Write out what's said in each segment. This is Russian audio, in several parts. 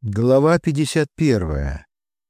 Глава 51.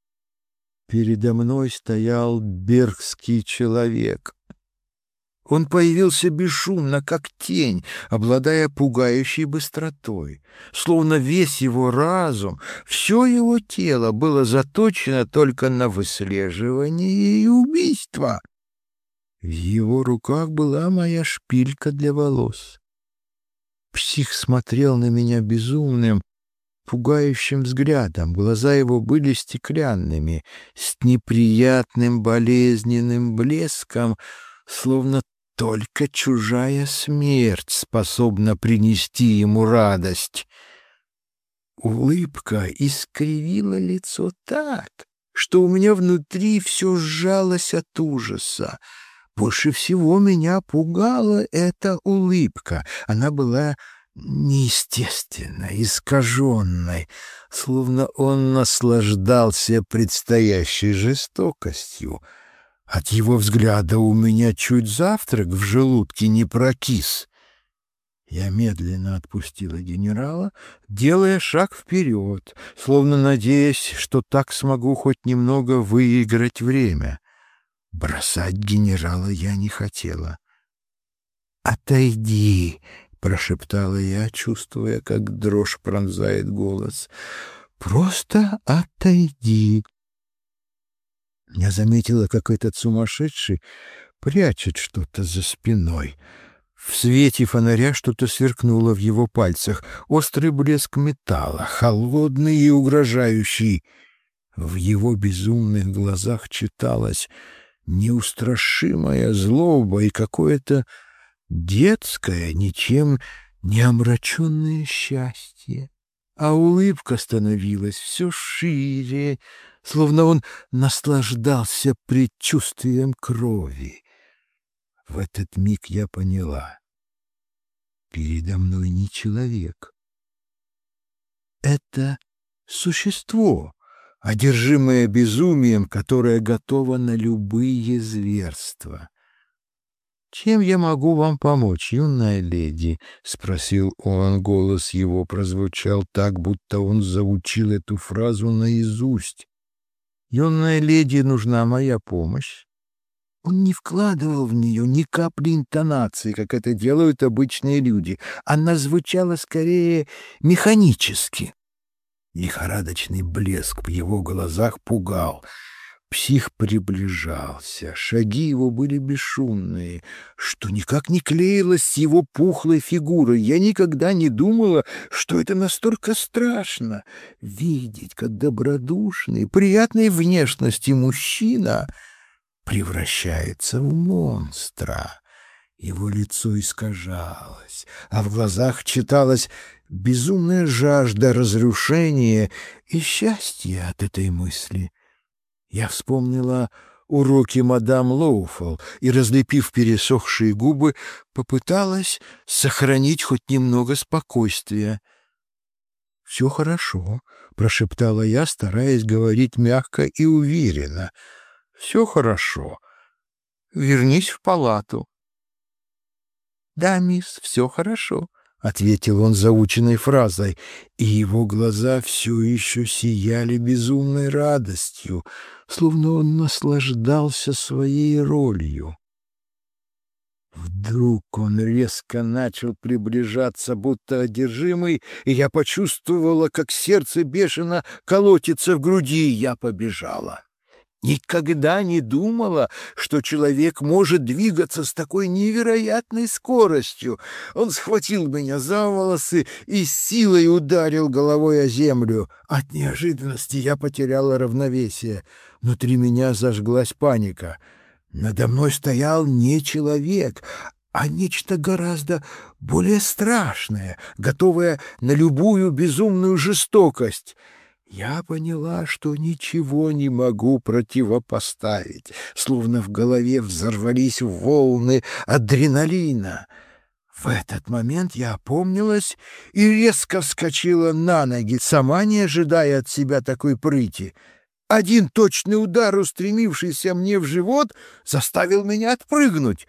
Передо мной стоял бергский человек. Он появился бесшумно, как тень, обладая пугающей быстротой. Словно весь его разум, все его тело было заточено только на выслеживание и убийство. В его руках была моя шпилька для волос. Псих смотрел на меня безумным, пугающим взглядом. Глаза его были стеклянными, с неприятным болезненным блеском, словно только чужая смерть способна принести ему радость. Улыбка искривила лицо так, что у меня внутри все сжалось от ужаса. Больше всего меня пугала эта улыбка. Она была неестественной, искаженной, словно он наслаждался предстоящей жестокостью. От его взгляда у меня чуть завтрак в желудке не прокис. Я медленно отпустила генерала, делая шаг вперед, словно надеясь, что так смогу хоть немного выиграть время. Бросать генерала я не хотела. «Отойди!» — прошептала я, чувствуя, как дрожь пронзает голос. «Просто отойди!» Я заметила, как этот сумасшедший прячет что-то за спиной. В свете фонаря что-то сверкнуло в его пальцах. Острый блеск металла, холодный и угрожающий. В его безумных глазах читалась неустрашимая злоба и какое-то детское, ничем не омраченное счастье. А улыбка становилась все шире, словно он наслаждался предчувствием крови. В этот миг я поняла: передо мной не человек. Это существо, одержимое безумием, которое готово на любые зверства. «Чем я могу вам помочь, юная леди?» — спросил он. Голос его прозвучал так, будто он заучил эту фразу наизусть. «Юная леди, нужна моя помощь». Он не вкладывал в нее ни капли интонации, как это делают обычные люди. Она звучала скорее механически. Лихорадочный блеск в его глазах пугал. Псих приближался, шаги его были бесшумные, что никак не клеилось с его пухлой фигурой. Я никогда не думала, что это настолько страшно — видеть, как добродушный, приятной внешности мужчина превращается в монстра. Его лицо искажалось, а в глазах читалась безумная жажда разрушения и счастья от этой мысли. Я вспомнила уроки мадам Лоуфелл и, разлепив пересохшие губы, попыталась сохранить хоть немного спокойствия. «Все хорошо», — прошептала я, стараясь говорить мягко и уверенно. «Все хорошо. Вернись в палату». «Да, мисс, все хорошо», — ответил он заученной фразой, и его глаза все еще сияли безумной радостью, словно он наслаждался своей ролью. Вдруг он резко начал приближаться, будто одержимый, и я почувствовала, как сердце бешено колотится в груди, и я побежала. Никогда не думала, что человек может двигаться с такой невероятной скоростью. Он схватил меня за волосы и с силой ударил головой о землю. От неожиданности я потеряла равновесие. Внутри меня зажглась паника. Надо мной стоял не человек, а нечто гораздо более страшное, готовое на любую безумную жестокость. Я поняла, что ничего не могу противопоставить, словно в голове взорвались волны адреналина. В этот момент я опомнилась и резко вскочила на ноги, сама не ожидая от себя такой прыти. Один точный удар, устремившийся мне в живот, заставил меня отпрыгнуть.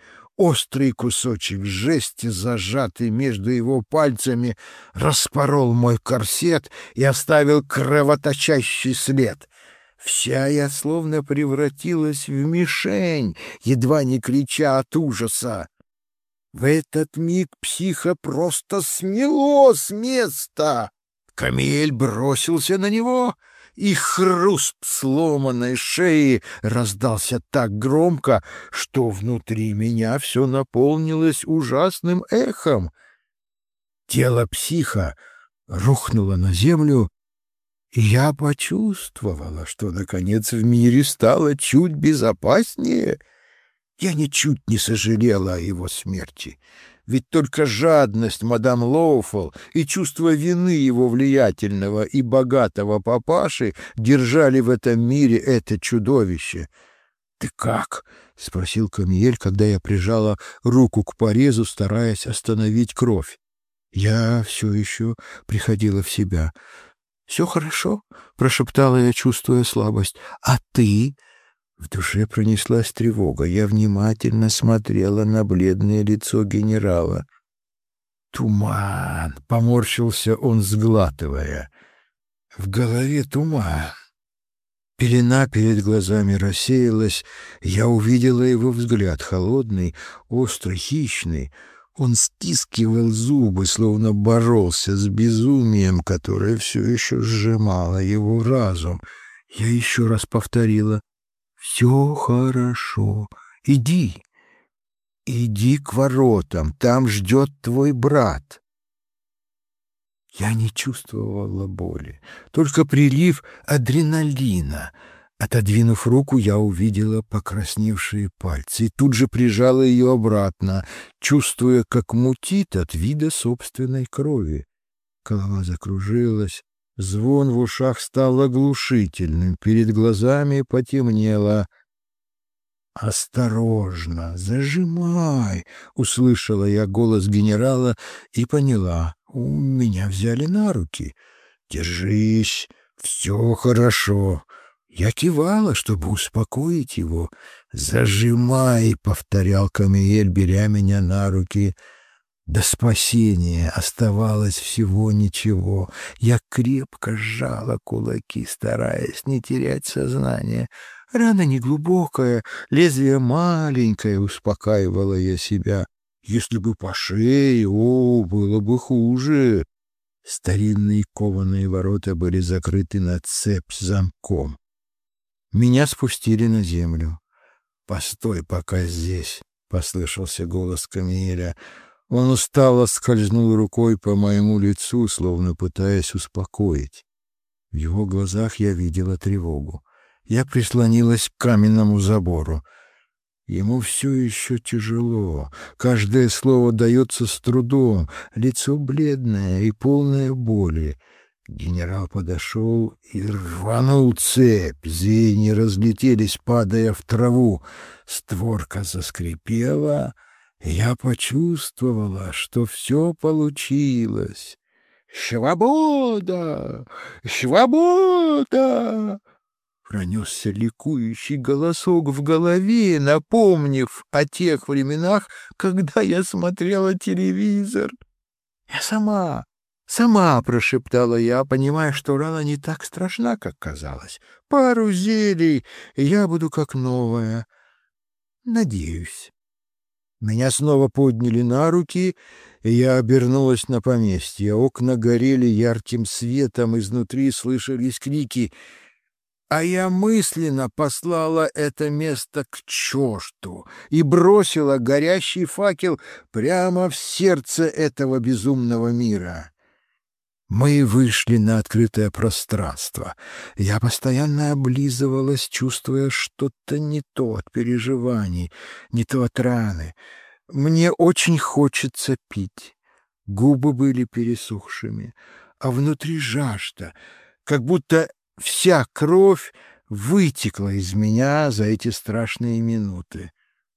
острый кусочек жести, зажатый между его пальцами, распорол мой корсет и оставил кровоточащий след. Вся я словно превратилась в мишень, едва не крича от ужаса. В этот миг психа просто смело с места. Камиэль бросился на него, и хруст сломанной шеи раздался так громко, что внутри меня все наполнилось ужасным эхом. Тело психа рухнуло на землю, и я почувствовала, что, наконец, в мире стало чуть безопаснее. Я ничуть не сожалела о его смерти, ведь только жадность мадам Лоуфол и чувство вины его влиятельного и богатого папаши держали в этом мире это чудовище. — Ты как? — спросил Камиэль, когда я прижала руку к порезу, стараясь остановить кровь. Я все еще приходила в себя. — Все хорошо, — прошептала я, чувствуя слабость. — А ты? В душе пронеслась тревога. Я внимательно смотрела на бледное лицо генерала. «Туман!» — поморщился он, сглатывая. «В голове туман». Пелена перед глазами рассеялась. Я увидела его взгляд, холодный, острый, хищный. Он стискивал зубы, словно боролся с безумием, которое все еще сжимало его разум. Я еще раз повторила: «Все хорошо. Иди к воротам, там ждет твой брат». Я не чувствовала боли, только прилив адреналина. Отодвинув руку, я увидела покрасневшие пальцы и тут же прижала ее обратно, чувствуя, как мутит от вида собственной крови. Голова закружилась. Звон в ушах стал оглушительным, перед глазами потемнело. «Осторожно, зажимай!» — услышала я голос генерала и поняла. Меня взяли на руки. «Держись, все хорошо». Я кивала, чтобы успокоить его. «Зажимай!» — повторял Камиэль, беря меня на руки. До спасения оставалось всего ничего. Я крепко сжала кулаки, стараясь не терять сознание. Рана неглубокая, лезвие маленькое, успокаивала я себя. Если бы по шее, было бы хуже. Старинные кованые ворота были закрыты на цепь замком. Меня спустили на землю. «Постой пока здесь», — послышался голос Камиэля. Он устало скользнул рукой по моему лицу, словно пытаясь успокоить. В его глазах я видела тревогу. Я прислонилась к каменному забору. Ему все еще тяжело. Каждое слово дается с трудом. Лицо бледное и полное боли. Генерал подошел и рванул цепь. Звенья разлетелись, падая в траву. Створка заскрипела. Я почувствовала, что все получилось. «Свобода! Свобода!» Пронесся ликующий голосок в голове, напомнив о тех временах, когда я смотрела телевизор. «Я сама!» — прошептала я, понимая, что рана не так страшна, как казалось. «Пару зелий, и я буду как новая. Надеюсь». Меня снова подняли на руки, и я обернулась на поместье. Окна горели ярким светом, изнутри слышались крики, а я мысленно послала это место к черту и бросила горящий факел прямо в сердце этого безумного мира. Мы вышли на открытое пространство. Я постоянно облизывалась, чувствуя что-то не то от переживаний, не то от раны. Мне очень хочется пить. Губы были пересохшими, а внутри жажда, как будто вся кровь вытекла из меня за эти страшные минуты.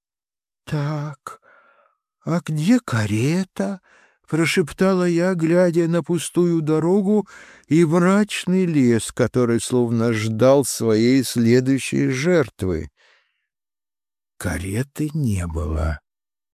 «Так, а где карета?» — прошептала я, глядя на пустую дорогу и мрачный лес, который словно ждал своей следующей жертвы. Кареты не было.